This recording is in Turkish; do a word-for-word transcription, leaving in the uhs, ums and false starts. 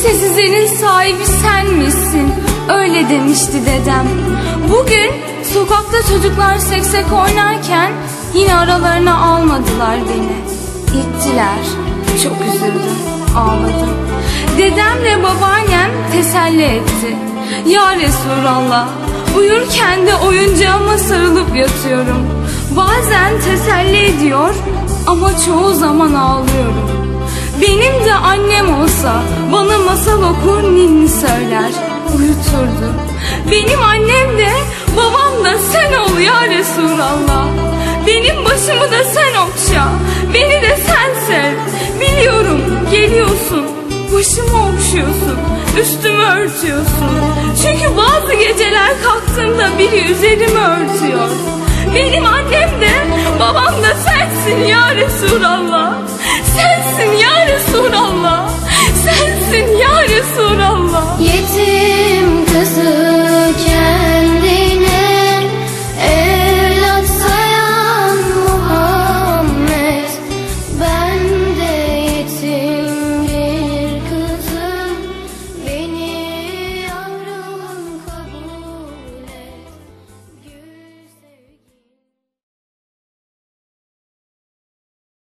Kimsesizlerin sahibi sen misin? Öyle demişti dedem. Bugün sokakta çocuklar seksek oynarken yine aralarına almadılar beni. Gittiler. Çok üzüldüm, ağladım. Dedemle babaannem teselli etti. Ya Resulallah, uyurken de oyuncağıma sarılıp yatıyorum. Bazen teselli ediyor ama çoğu zaman ağlıyorum. Benim de annem olsa bana masal okur, ninni söyler, uyuturdu. Benim annem de babam da sen ol ya Resulallah. Benim başımı da sen okşa, beni de sen sev. Biliyorum geliyorsun, başımı okşuyorsun, üstümü örtüyorsun. Çünkü bazı geceler kalktığımda biri üzerimi örtüyor. Benim annem de babam da sensin ya Resulallah. Sensin ya Resulallah. Sensin ya Resulallah. Yeter